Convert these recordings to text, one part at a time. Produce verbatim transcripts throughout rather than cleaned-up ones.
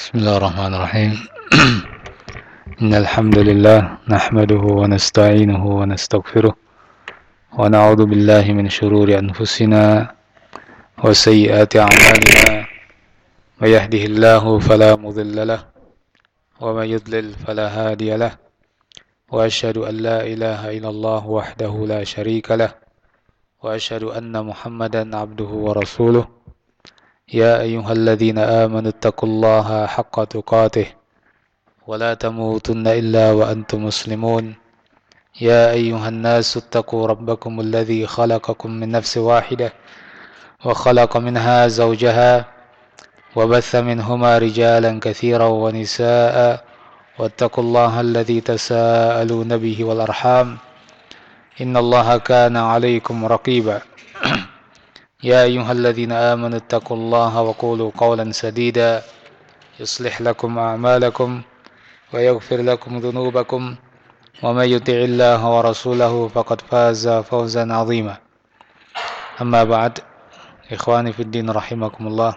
بسم الله الرحمن الرحيم إن الحمد لله نحمده ونستعينه ونستغفره ونعوذ بالله من شرور أنفسنا وسيئات أعمالنا من يهده الله فلا مضل له ومن يضلل فلا هادي له وأشهد أن لا إله إلا الله وحده لا شريك له وأشهد أن محمدا عبده ورسوله يا أيها الذين آمنوا اتقوا الله حق تقاته ولا تموتن إلا وأنتم مسلمون يا أيها الناس اتقوا ربكم الذي خلقكم من نفس واحدة وخلق منها زوجها وبث منهما رجالا كثيرا ونساء واتقوا الله الذي تساءلون به والأرحام إن الله كان عليكم رقيبا يا أيها الذين آمنوا اتقوا الله وقولوا قولا سديدا يصلح لكم أعمالكم ويغفر لكم ذنوبكم ومن يطع الله ورسوله فقد فاز فوزا عظيما أما بعد إخواني في الدين رحمكم الله.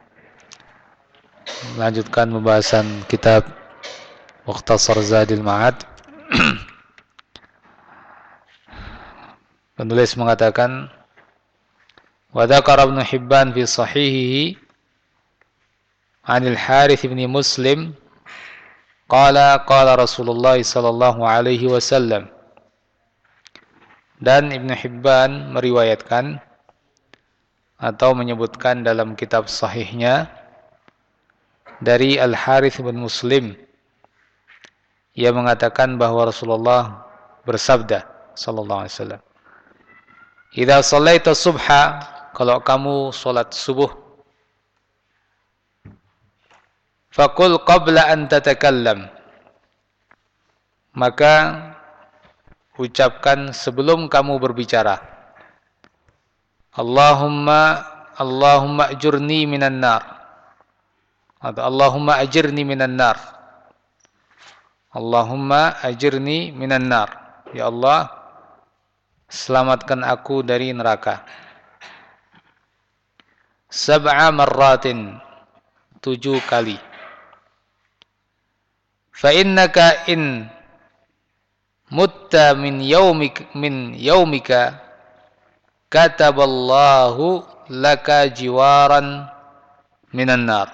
Melanjutkan pembahasan kitab Mukhtasar Zadil Ma'ad. Penulis mengatakan wa dzakara Ibnu Hibban fi sahihihi 'anil Harits bin Muslim qala qala Rasulullah sallallahu alaihi wasallam. Dan Ibnu Hibban meriwayatkan atau menyebutkan dalam kitab sahihnya dari Al-Harits bin Muslim, ia mengatakan bahwa Rasulullah bersabda sallallahu alaihi wasallam, "Idza shallaita subha," kalau kamu salat subuh, "faqul qabla an tatakallam," maka ucapkan sebelum kamu berbicara, Allahumma Allahumma ajurni minan nar, atau Allahumma ajirni minan nar. Allahumma ajirni minan nar. Ya Allah, selamatkan aku dari neraka. Sab'a marratin, tujuh kali. Fa innaka in mutta min yaumik min yaumika kataballahu laka jiwaran minan nar.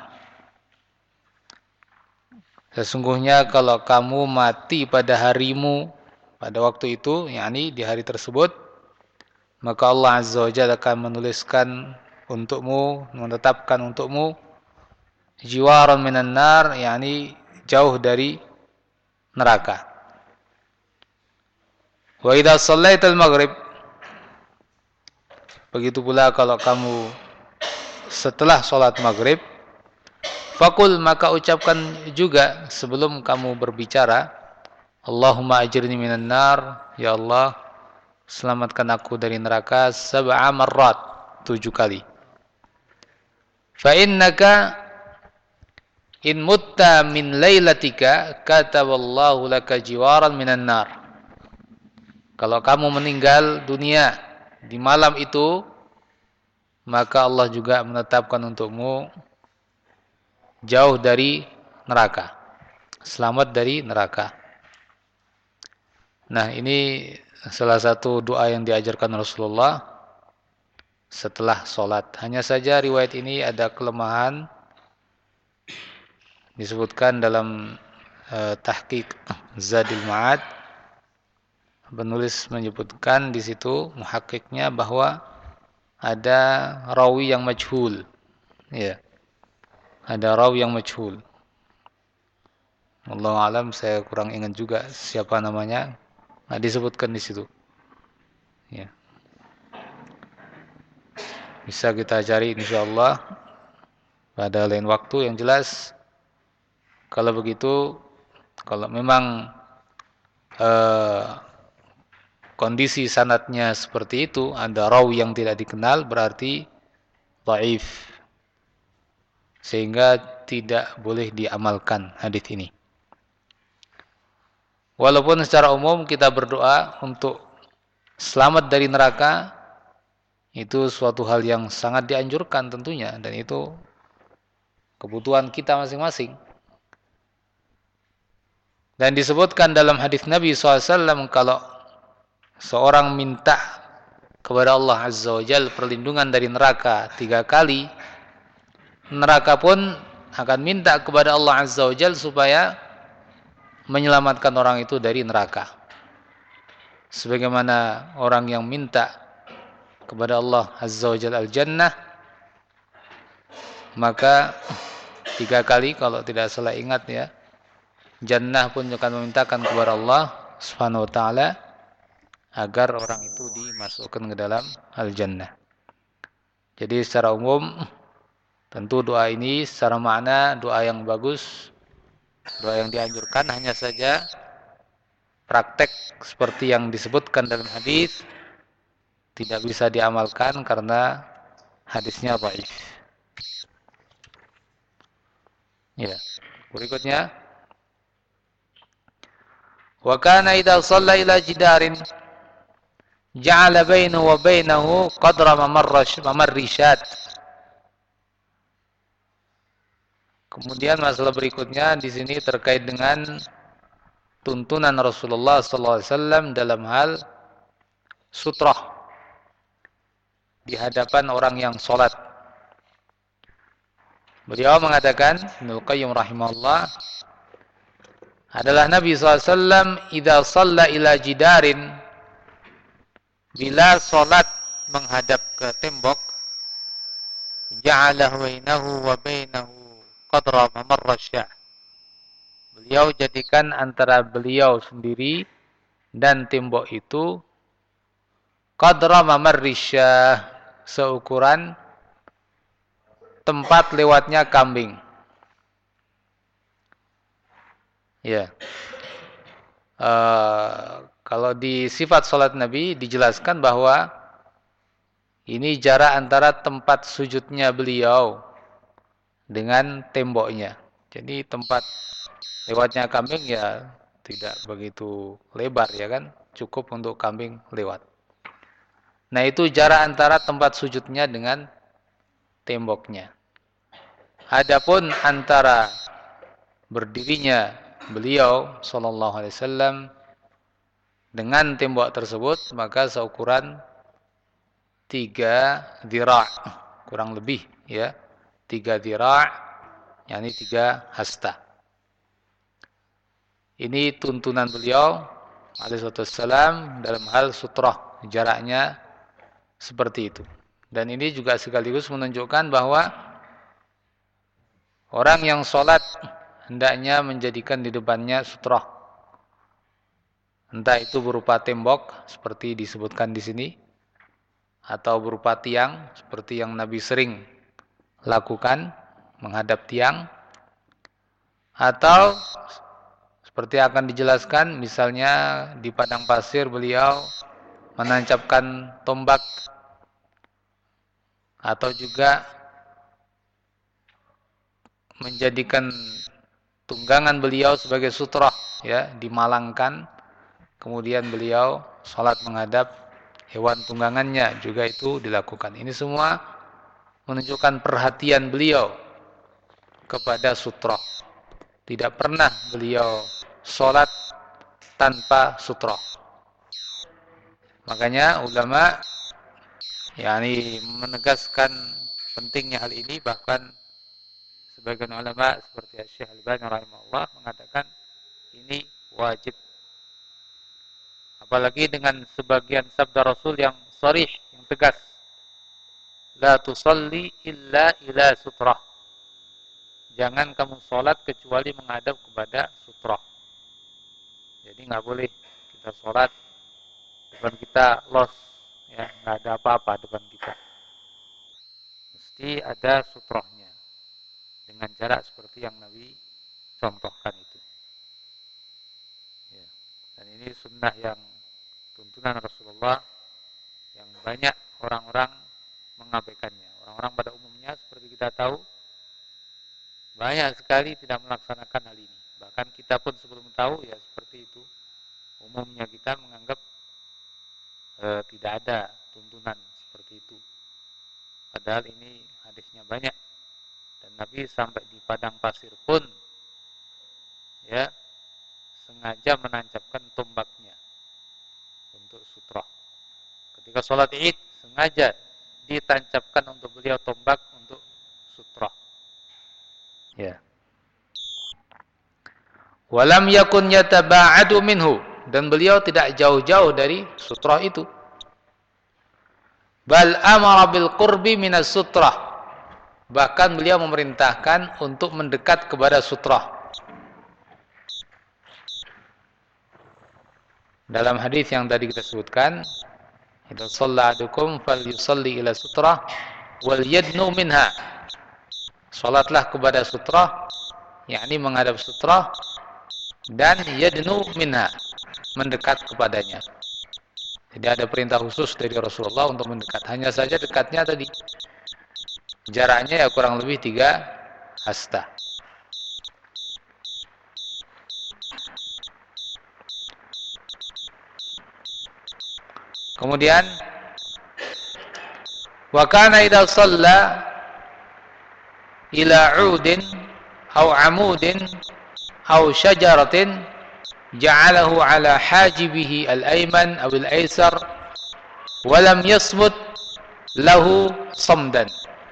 Sesungguhnya kalau kamu mati pada harimu, pada waktu itu, yakni di hari tersebut, maka Allah Azza wa Jalla akan menuliskan untukmu, menetapkan untukmu jiwaran minan nar, yakni jauh dari neraka. Wa idza shallaital maghrib, begitu pula kalau kamu setelah sholat maghrib, fakul, maka ucapkan juga sebelum kamu berbicara, Allahumma ajirni minan nar, ya Allah, selamatkan aku dari neraka, sab'a marrat, tujuh kali. Fa innaka in mutta min lailatika kataballahu laka jiwaran minan nar. Kalau kamu meninggal dunia di malam itu, maka Allah juga menetapkan untukmu jauh dari neraka, selamat dari neraka. Nah, ini salah satu doa yang diajarkan Rasulullah setelah sholat. Hanya saja riwayat ini ada kelemahan, disebutkan dalam uh, tahqiq Zadil Ma'ad. Penulis menyebutkan di situ, muhakkiknya, bahwa ada rawi yang majhul. Ya. Ada rawi yang majhul. Wallahu alam, saya kurang ingat juga siapa namanya. Nah, disebutkan di situ. Ya. Bisa kita cari insyaallah pada lain waktu. Yang jelas, kalau begitu, kalau memang eh, kondisi sanadnya seperti itu, ada rawi yang tidak dikenal, berarti dhaif, sehingga tidak boleh diamalkan hadis ini. Walaupun secara umum kita berdoa untuk selamat dari neraka, itu suatu hal yang sangat dianjurkan tentunya, dan itu kebutuhan kita masing-masing. Dan disebutkan dalam hadis Nabi shallallahu alaihi wasallam kalau seorang minta kepada Allah Azza wa Jalla perlindungan dari neraka tiga kali, neraka pun akan minta kepada Allah Azza wa Jalla supaya menyelamatkan orang itu dari neraka. Sebagaimana orang yang minta kepada Allah Azza wa Jalla al-Jannah, maka tiga kali kalau tidak salah ingat ya, Jannah pun akan memintakan kepada Allah Subhanahu wa taala agar orang itu dimasukkan ke dalam al-Jannah. Jadi secara umum tentu doa ini secara makna doa yang bagus, doa yang dianjurkan, hanya saja praktek seperti yang disebutkan dalam hadis tidak bisa diamalkan karena hadisnya dhaif. Ya. Berikutnya, wa kana idza shalla ila jidarin ja'ala bainahu wa bainahu qadra mamarri syat. Kemudian masalah berikutnya di sini terkait dengan tuntunan Rasulullah sallallahu alaihi wasallam dalam hal sutrah di hadapan orang yang sholat. Beliau mengatakan, Ibnu Qayyim rahimahullah, adalah Nabi shallallahu alaihi wasallam idza shalla ila jidarin, bila sholat menghadap ke tembok, ja'ala bainahu wa bainahu qadra mamarra syah. Beliau jadikan antara beliau sendiri dan tembok itu qadra mamarri syah, seukuran tempat lewatnya kambing. Ya. Uh, kalau di sifat salat Nabi dijelaskan bahwa ini jarak antara tempat sujudnya beliau dengan temboknya. Jadi tempat lewatnya kambing ya tidak begitu lebar ya kan, cukup untuk kambing lewat. Nah, itu jarak antara tempat sujudnya dengan temboknya. Adapun antara berdirinya beliau sallallahu alaihi wasallam dengan tembok tersebut, maka seukuran tiga dhira', kurang lebih ya, tiga dhira', yakni tiga hasta. Ini tuntunan beliau alaihi wasallam dalam hal sutrah, jaraknya seperti itu. Dan ini juga sekaligus menunjukkan bahwa orang yang sholat hendaknya menjadikan di depannya sutrah. Entah itu berupa tembok seperti disebutkan di sini, atau berupa tiang seperti yang Nabi sering lakukan, menghadap tiang, atau seperti akan dijelaskan misalnya di padang pasir beliau menancapkan tombak, atau juga menjadikan tunggangan beliau sebagai sutrah ya, dimalangkan, kemudian beliau salat menghadap hewan tunggangannya, juga itu dilakukan. Ini semua menunjukkan perhatian beliau kepada sutrah. Tidak pernah beliau salat tanpa sutrah. Makanya ulama yakni menegaskan pentingnya hal ini, bahkan sebagian ulama seperti Syekh Al-Albani rahimahullah mengatakan ini wajib. Apalagi dengan sebagian sabda Rasul yang sharih, yang tegas. La tusalli illa ila sutrah. Jangan kamu salat kecuali menghadap kepada sutrah. Jadi nggak boleh kita salat depan kita los, ya nggak ada apa-apa depan kita. Mesti ada sutrahnya dengan jarak seperti yang Nabi contohkan itu. Ya. Dan ini sunnah yang tuntunan Rasulullah yang banyak orang-orang mengabaikannya. Orang-orang pada umumnya seperti kita tahu banyak sekali tidak melaksanakan hal ini. Bahkan kita pun sebelum tahu ya seperti itu. Umumnya kita menganggap e, tidak ada tuntunan seperti itu. Padahal ini hadisnya banyak. Dan Nabi sampai di padang pasir pun ya sengaja menancapkan tombaknya untuk sutra. Ketika sholat Id sengaja ditancapkan untuk beliau tombak untuk sutra. Ya. Walam yakun yataba'adu minhu, dan beliau tidak jauh-jauh dari sutra itu. Bal amara bil qurbi minas sutrah, bahkan beliau memerintahkan untuk mendekat kepada sutrah. Dalam hadis yang tadi kita sebutkan, idza shalla ahadukum falyusalli ila sutrah wal yadnu minha. Salatlah kepada sutrah, yakni menghadap sutrah, dan yadnu minha, mendekat kepadanya. Jadi ada perintah khusus dari Rasulullah untuk mendekat. Hanya saja dekatnya tadi jaraknya ya kurang lebih tiga hasta. Kemudian wa kana idza shalla ila 'udin aw 'amudin aw syajaratin ja'alahu 'ala hajibihi al-ayman aw al-aysar wa lam yasbut lahu samdan.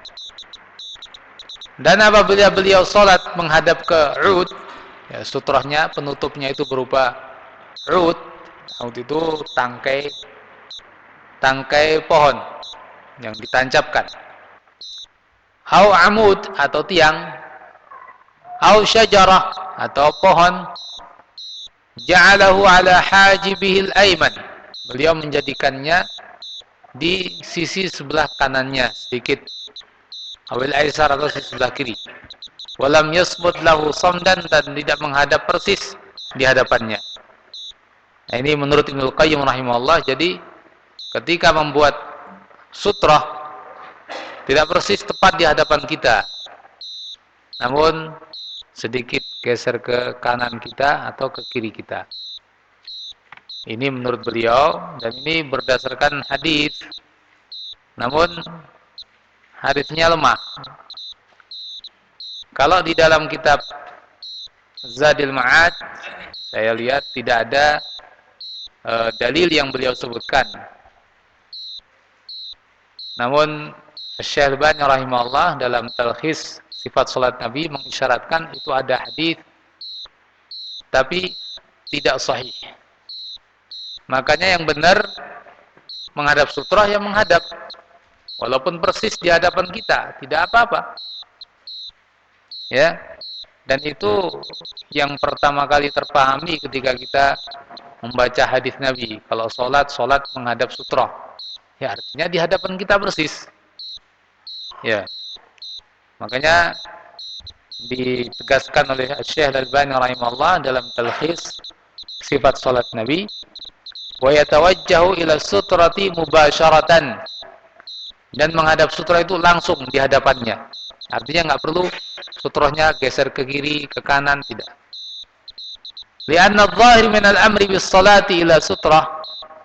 Dan apabila beliau salat menghadap ke 'ud, ya, sutrahnya penutupnya itu berupa 'ud. 'Ud itu tangkai tangkai pohon yang ditancapkan. Au 'amud atau tiang, au syajarah atau pohon, ja'alahu 'ala hajibihil ayman. Beliau menjadikannya di sisi sebelah kanannya sedikit, awil aisar atau sisi sebelah kiri. Walam yasbut lahu samdan, dan tidak menghadap persis di hadapannya. Nah, ini menurut Ibnu Qayyim rahimahullah. Jadi ketika membuat sutrah tidak persis tepat di hadapan kita, namun sedikit geser ke kanan kita atau ke kiri kita. Ini menurut beliau, dan ini berdasarkan hadis. Namun hadisnya lemah. Kalau di dalam kitab Zadil Ma'ad, saya lihat tidak ada uh, dalil yang beliau sebutkan. Namun Syekh Al-Albani rahimahullah dalam talkhis sifat salat Nabi mengisyaratkan itu ada hadis, tapi tidak sahih. Makanya yang benar menghadap sutrah, yang menghadap walaupun persis di hadapan kita, tidak apa-apa. Ya. Dan itu yang pertama kali terpahami ketika kita membaca hadis Nabi. Kalau salat, salat menghadap sutrah. Ya, artinya di hadapan kita persis. Ya. Makanya ditegaskan oleh Syekh Al-Albani rahimahullah dalam talkhis sifat salat Nabi, wa yatawajjahu ila sutrati mubasyaratan, dan menghadap sutra itu langsung di hadapannya. Artinya enggak perlu sutrahnya geser ke kiri, ke kanan, tidak. Li'anna adh-dhahir min al-amri bis salati ila sutrah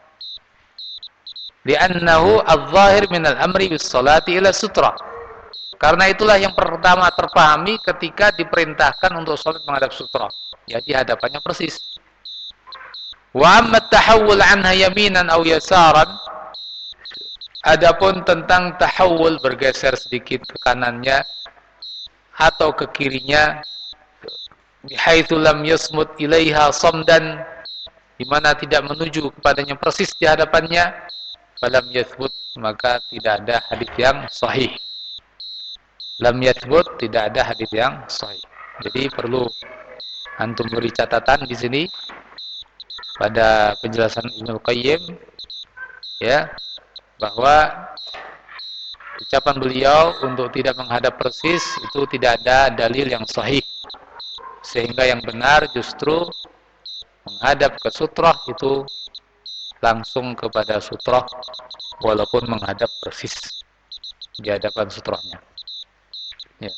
Li'annahu adh-dhahir min al-amri bis salati ila sutrah. Karena itulah yang pertama terpahami ketika diperintahkan untuk salat menghadap sutrah, ya di hadapannya persis. Wa amma at-tahawul anha yaminan aw yasaran, adapun tentang tahawul, bergeser sedikit ke kanannya atau ke kirinya, bihaitsu lam yasmut ilaiha samdan, di mana tidak menuju kepadanya persis di hadapannya, falam yathbut, maka tidak ada hadis yang sahih. Lam yathbut, tidak ada hadis yang sahih. Jadi perlu antum beri catatan di sini pada penjelasan Ibnu Qayyim, ya, bahwa ucapan beliau untuk tidak menghadap persis itu tidak ada dalil yang sahih, sehingga yang benar justru menghadap ke sutrah itu langsung kepada sutrah walaupun menghadap persis di hadapan sutrahnya. Ya.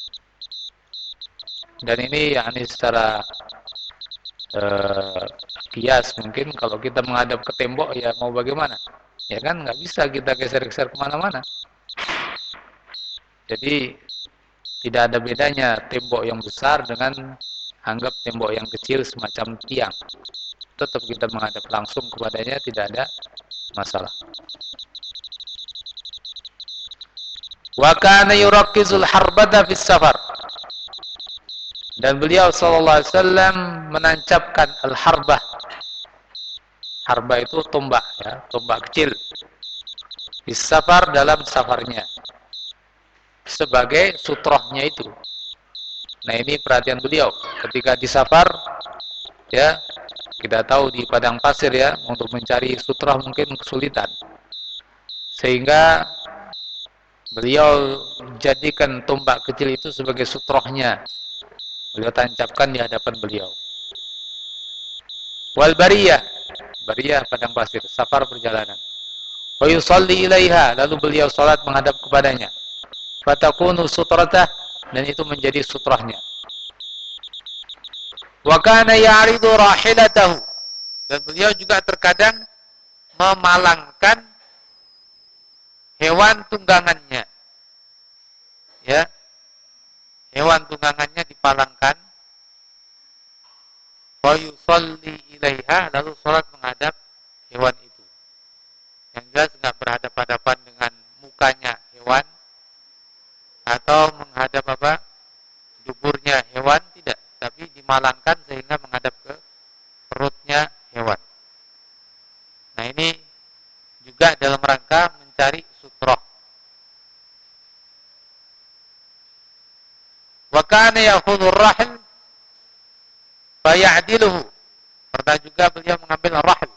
Dan ini yakni secara uh, kias, mungkin kalau kita menghadap ke tembok, ya mau bagaimana? Ya kan, nggak bisa kita geser-geser kemana-mana. Jadi tidak ada bedanya tembok yang besar dengan anggap tembok yang kecil semacam tiang, tetap kita menghadap langsung kepadanya, tidak ada masalah. Wa kana yurakkizul harbata fis safar. Dan beliau sallallahu alaihi wasallam menancapkan al-harbah. Harbah itu tombak ya, tombak kecil. Fis safar, dalam safarnya. Sebagai sutrohnya itu. Nah, ini perhatian beliau ketika di safar ya, kita tahu di padang pasir ya, untuk mencari sutroh mungkin kesulitan. Sehingga beliau jadikan tombak kecil itu sebagai sutrohnya. Beliau tancapkan di hadapan beliau. Wal bariyah, bariyah padang pasir, safar perjalanan. Wa yusalli ilaiha, lalu beliau salat menghadap kepadanya. Fatakunu sutratah, dan itu menjadi sutrahnya. Wa kana ya'ridu rahilatahu, dan beliau juga terkadang memalangkan hewan tunggangannya. Ya. Hewan tunggangannya dipalangkan. Wa yusalli ilaiha, lalu salat menghadap hewan itu. Yang jelas enggak berhadapan-hadapan dengan mukanya hewan atau menghadap apa? Duburnya hewan, tidak, tapi dimalangkan sehingga menghadap ke perutnya hewan. Nah, ini juga dalam rangka mencari sutroh. Wa kana ya'khudhu ar-rahl fa ya'diluhu. Pernah juga beliau mengambil ar-rahl.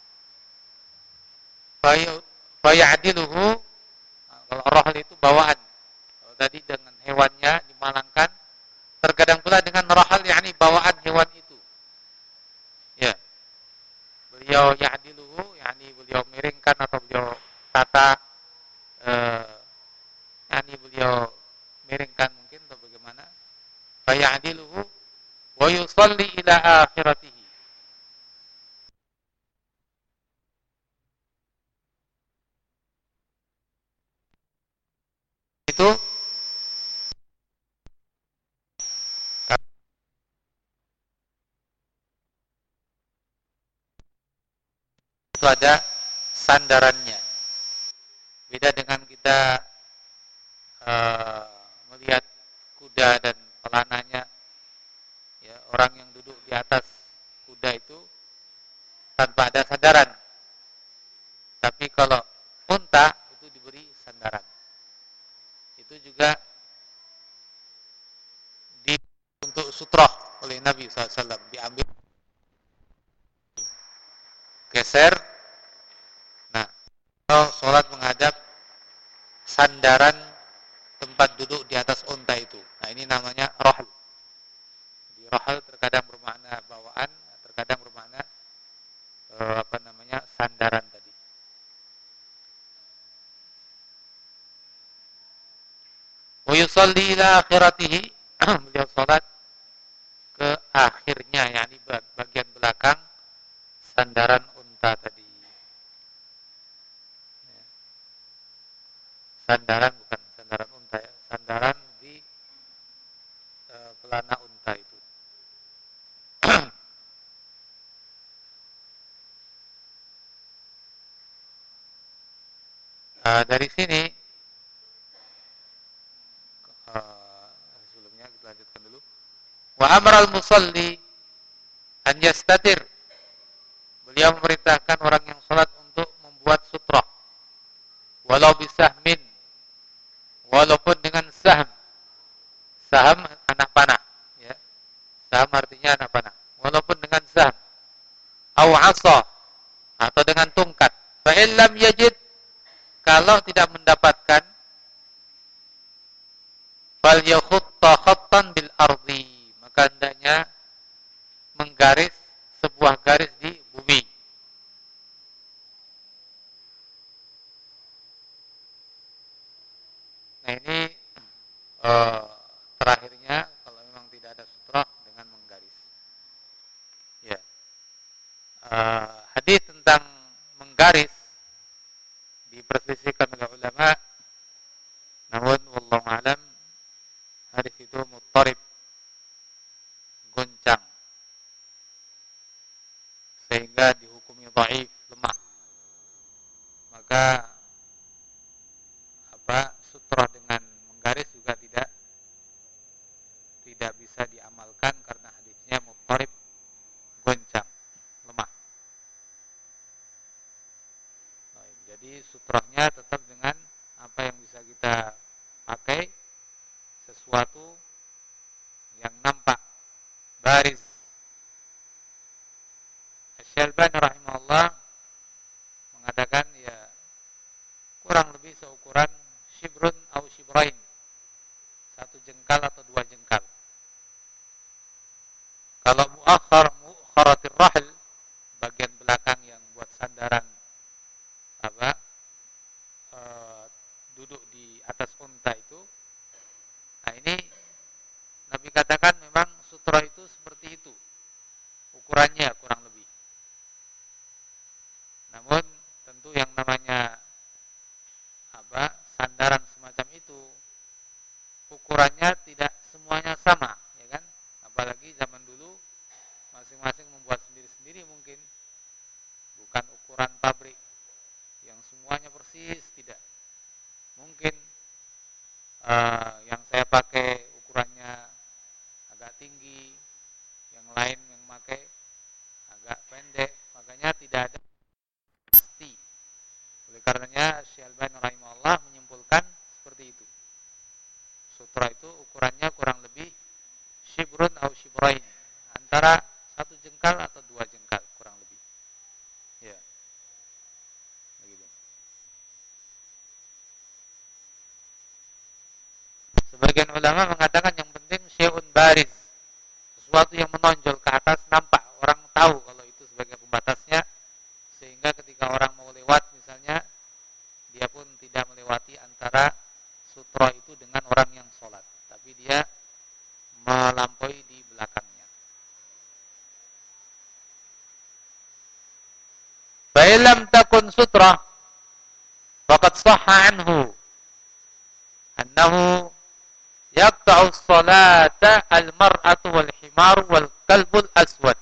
Fa ya'diluhu. Kalau ar-rahl itu bawaan. Kalau tadi dengan hewannya dimalangkan, terkadang pula dengan rahal, yakni bawaan hewan itu. Ya. Beliau ya'diluhu, yakni beliau miringkan atau beliau tata eh, yakni beliau miringkan mungkin atau bagaimana. Fa ya'diluhu wa yusalli ila akhiratihi. Itu itu ada sandarannya. Beda dengan kita uh, melihat kuda dan pelananya. Ya, orang yang duduk di atas kuda itu tanpa ada sandaran. Tapi kalau unta itu diberi sandaran. Itu juga di, untuk sutroh oleh Nabi shallallahu alaihi wasallam, diambil, geser. Nah, kalau sholat menghadap sandaran tempat duduk di atas unta itu. Nah, ini namanya rohl. Di rohl terkadang bermakna bawaan, terkadang bermakna eh, apa namanya sandaran tadi. Wa yusalli ila akhiratihi, beliau sholat ke akhirnya, yakni bagian belakang sandaran unta tadi. Sandaran bukan sandaran unta ya, sandaran di e, pelana unta itu. e, dari sini e, sebelumnya kita lanjutkan dulu. Wa amral musalli an yastatir. Beliau memerintahkan orang yang salat untuk membuat sutrah. Walau bisahmin, walaupun dengan sahm. Sahm anak panah, ya. Sahm artinya anak panah. Walaupun dengan sahm, au asa, atau dengan tungkat. Fa illam yajid, kalau tidak mendapatkan, fal yakhutta khattan bil ardi, maka hendaknya menggaris sebuah garis di bumi. Nah, ini uh, terakhirnya kalau memang tidak ada sutroh dengan menggaris. Ya, uh, hadis tentang menggaris diperselisihkan oleh ulama. Namun, wallahu a'lam, hadis itu muttarib, goncang. sehingga dihukumi dhaif, lemah. Maka apa sutrah dengan menggaris juga tidak tidak bisa diamalkan karena hadisnya muttarib, goncang, lemah. Baik, jadi sutrahnya tetap dengan apa yang bisa kita pakai, sesuatu yang nampak, baris. Asy-Syalbani rahimahullah mengatakan ya kurang lebih seukuran shibrun atau shibrain, satu jengkal atau dua jengkal. Kalau muakhar muakharatir rahl, bagian belakang yang buat sandaran apa e, duduk di atas unta itu, nah ini Nabi katakan memang sutra itu seperti itu ukurannya kurang lebih. Namun tentu yang namanya apa sandaran semacam itu ukurannya tidak semuanya sama, ya kan? Apalagi zaman dulu masing-masing membuat sendiri-sendiri, mungkin bukan ukuran pabrik yang semuanya persis, tidak. Mungkin uh, yang saya pakai ukurannya agak tinggi, yang lain yang pakai agak pendek, makanya tidak ada pasti. Oleh karenanya Syalbani rahimahullah menyimpulkan seperti itu. Sutra itu ukurannya kurang lebih shibrun atau shibrain, antara satu jengkal atau dua jengkal kurang lebih. Ya. Begitu. Sebagian ulama mengatakan yang penting syai'un baris, sesuatu yang menonjol ke atas, nampak, orang tahu kalau itu sebagai pembatasnya, sehingga ketika orang mau lewat misalnya, dia pun tidak melewati antara sutra itu dengan orang yang sholat, tapi dia melampaui di belakangnya. Fa'ilam takun sutra faqad sahha anhu annahu yaqta'u as-salata al-mar'atu wal himar wal kalbul aswad.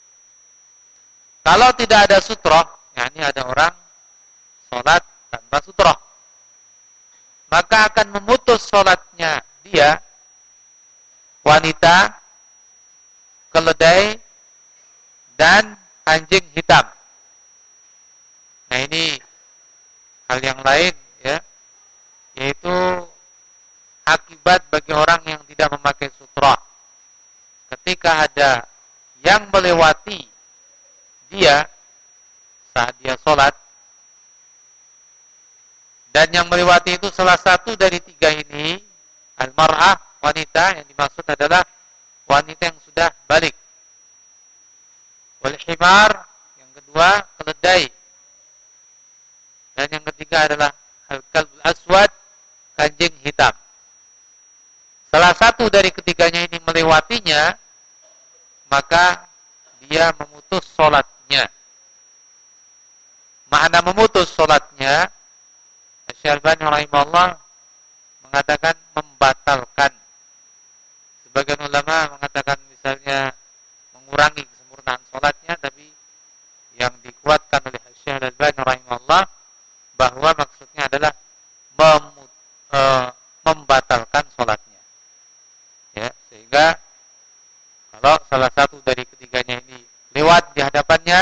Kalau tidak ada sutra, yakni ada orang sholat tanpa sutra, maka akan memutus sholatnya dia wanita, keledai, dan anjing hitam. Nah ini hal yang lain ya, yaitu akibat bagi orang yang tidak memakai sutra. Ketika ada yang melewati dia saat dia sholat, dan yang melewati itu salah satu dari tiga ini, al-mar'ah, wanita, yang dimaksud adalah wanita yang sudah balik, wal himar, yang kedua keledai, dan yang ketiga adalah al-kalbul aswad, anjing hitam. Salah satu dari ketiganya ini melewatinya, maka dia memutus sholatnya. Makna memutus sholatnya, Asy-Syalbani rahimahullah mengatakan membatalkan. Sebagian ulama mengatakan misalnya mengurangi kesempurnaan sholatnya, tapi yang dikuatkan oleh Asy-Syalbani rahimahullah bahwa maksudnya adalah memut, e, membatalkan sholatnya. Ya, sehingga kalau salah satu dari ketiganya ini lewat di hadapannya,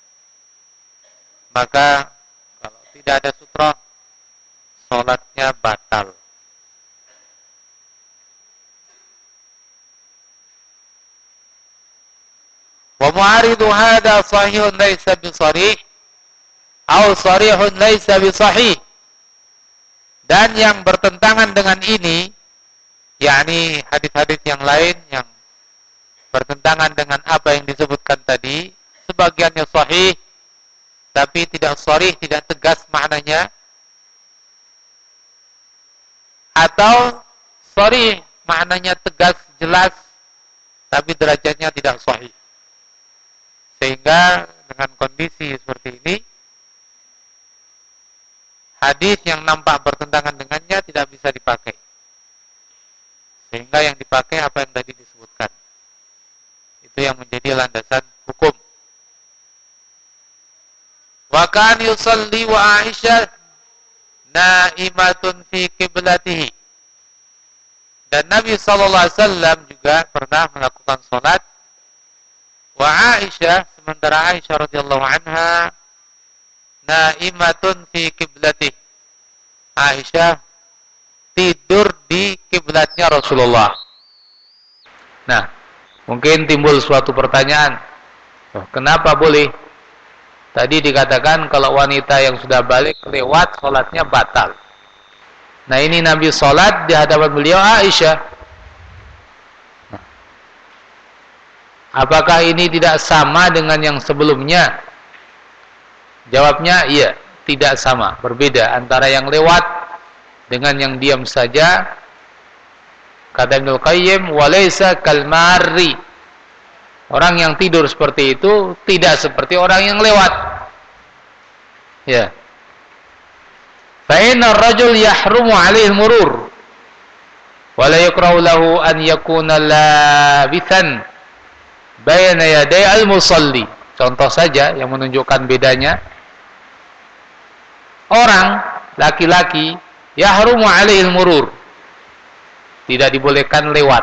maka kalau tidak ada sutra, sholatnya batal. Wa mu'aridu hadha sahihun laysa bisarih atau sarihun laysa bisahih. Dan yang bertentangan dengan ini, yakni hadis-hadis yang lain yang bertentangan dengan apa yang disebutkan tadi, sebagiannya sahih tapi tidak sharih, tidak tegas maknanya, atau sharih maknanya tegas, jelas, tapi derajatnya tidak sahih. Sehingga dengan kondisi seperti ini, hadis yang nampak bertentangan dengannya tidak bisa dipakai. Sehingga yang dipakai apa yang tadi disebutkan. Itu yang menjadi landasan hukum. kan yusalli wa Aisyah naimatun fi qiblatihi. Dan Nabi sallallahu alaihi wasallam juga pernah melakukan salat wa Aisyah, sementara Aisyah radhiyallahu anha naimatun fi qiblatihi. Aisyah tidur di kiblatnya Rasulullah. Nah, mungkin timbul suatu pertanyaan. Oh, kenapa boleh? Tadi dikatakan kalau wanita yang sudah balik lewat, sholatnya batal. Nah, ini Nabi sholat di hadapan beliau Aisyah. Nah, apakah ini tidak sama dengan yang sebelumnya? Jawabnya iya, tidak sama. Berbeda antara yang lewat dengan yang diam saja. Kata Ibnu Qayyim, walaysa kalmari. Orang yang tidur seperti itu tidak seperti orang yang lewat. Ya. Fa inna ar-rajul yahrumu 'alaihi al-murur wa la yukrahu lahu an yakuna labithan bayna yaday al-musalli. Contoh saja yang menunjukkan bedanya. Orang laki-laki yahrumu 'alaihi al-murur, tidak dibolehkan lewat.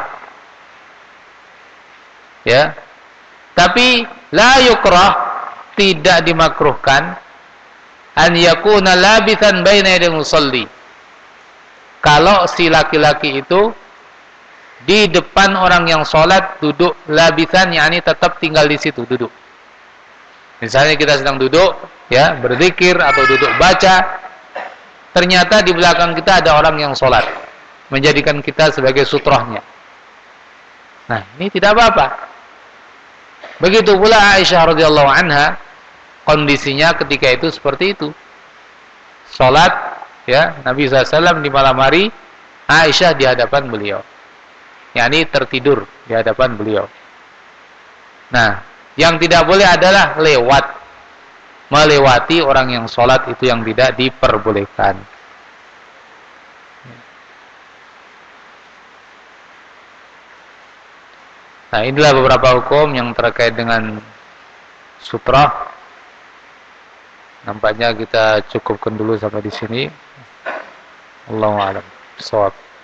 Ya. Tapi la yukrah, tidak dimakruhkan an yakuna labithan baina yaday musalli. Kalau si laki-laki itu di depan orang yang sholat duduk labithan, yakni tetap tinggal di situ duduk. Misalnya kita sedang duduk ya berzikir atau duduk baca, ternyata di belakang kita ada orang yang sholat, menjadikan kita sebagai sutrohnya. Nah, ini tidak apa-apa. Begitu pula Aisyah radhiyallahu anha, kondisinya ketika itu seperti itu. Sholat, ya, Nabi shallallahu alaihi wasallam di malam hari, Aisyah di hadapan beliau. yakni tertidur di hadapan beliau. Nah, yang tidak boleh adalah lewat, melewati orang yang sholat, itu yang tidak diperbolehkan. Nah, inilah beberapa hukum yang terkait dengan sutrah. Nampaknya kita cukupkan dulu sampai di sini. Allahu a'lam. Shawab.